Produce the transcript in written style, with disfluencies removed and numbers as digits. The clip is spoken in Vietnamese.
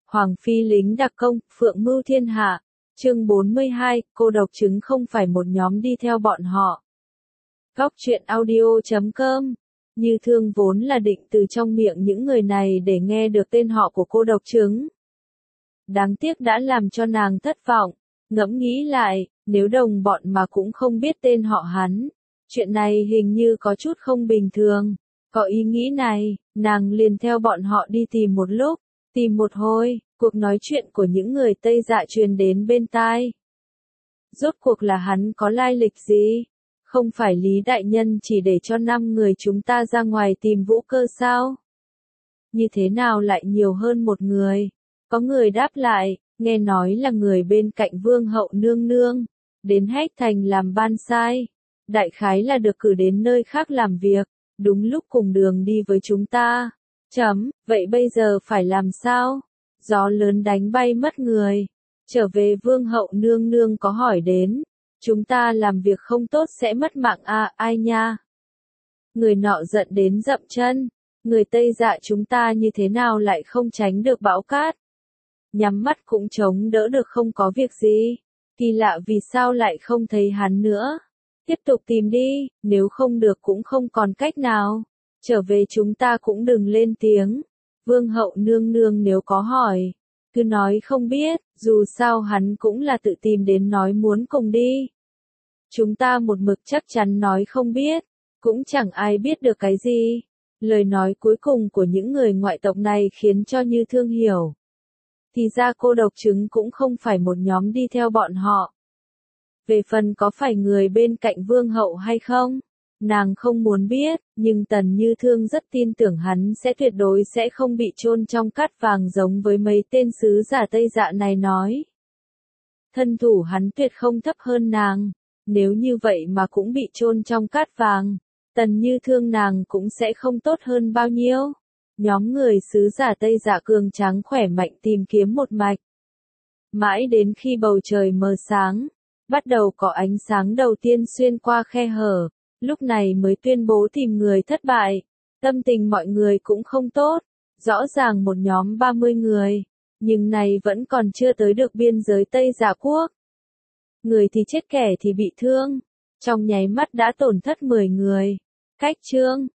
Hoàng phi lính đặc công, phượng mưu thiên hạ. Chương 42, cô độc chứng không phải một nhóm đi theo bọn họ. Góc truyện audio.com. Như Thương vốn là định từ trong miệng những người này để nghe được tên họ của cô độc chứng. Đáng tiếc đã làm cho nàng thất vọng. Ngẫm nghĩ lại, nếu đồng bọn mà cũng không biết tên họ hắn, chuyện này hình như có chút không bình thường. Có ý nghĩ này, nàng liền theo bọn họ đi tìm một lúc, tìm một hồi, cuộc nói chuyện của những người Tây Dạ truyền đến bên tai. Rốt cuộc là hắn có lai lịch gì? Không phải Lý Đại Nhân chỉ để cho 5 người chúng ta ra ngoài tìm Vũ Cơ sao? Như thế nào lại nhiều hơn một người? Có người đáp lại, nghe nói là người bên cạnh Vương hậu nương nương, đến Hách Thành làm ban sai. Đại khái là được cử đến nơi khác làm việc, đúng lúc cùng đường đi với chúng ta. Vậy bây giờ phải làm sao? Gió lớn đánh bay mất người. Trở về Vương hậu nương nương có hỏi đến, chúng ta làm việc không tốt sẽ mất mạng à, ai nha? Người nọ giận đến dậm chân, người Tây Dạ chúng ta như thế nào lại không tránh được bão cát? Nhắm mắt cũng chống đỡ được không có việc gì. Kỳ lạ vì sao lại không thấy hắn nữa? Tiếp tục tìm đi, nếu không được cũng không còn cách nào. Trở về chúng ta cũng đừng lên tiếng. Vương hậu nương nương nếu có hỏi, cứ nói không biết, dù sao hắn cũng là tự tìm đến nói muốn cùng đi. Chúng ta một mực chắc chắn nói không biết, cũng chẳng ai biết được cái gì. Lời nói cuối cùng của những người ngoại tộc này khiến cho Như Thương hiểu. Thì ra cô độc chứng cũng không phải một nhóm đi theo bọn họ. Về phần có phải người bên cạnh Vương hậu hay không, nàng không muốn biết, nhưng Tần Như Thương rất tin tưởng hắn sẽ tuyệt đối sẽ không bị chôn trong cát vàng giống với mấy tên sứ giả Tây Dạ này nói. Thân thủ hắn tuyệt không thấp hơn nàng, nếu như vậy mà cũng bị chôn trong cát vàng, Tần Như Thương nàng cũng sẽ không tốt hơn bao nhiêu. Nhóm người sứ giả Tây Dạ cường tráng khỏe mạnh tìm kiếm một mạch. Mãi đến khi bầu trời mờ sáng, bắt đầu có ánh sáng đầu tiên xuyên qua khe hở, lúc này mới tuyên bố tìm người thất bại. Tâm tình mọi người cũng không tốt, rõ ràng một nhóm 30 người, nhưng này vẫn còn chưa tới được biên giới Tây Dạ quốc. Người thì chết kẻ thì bị thương, trong nháy mắt đã tổn thất 10 người. Cách chương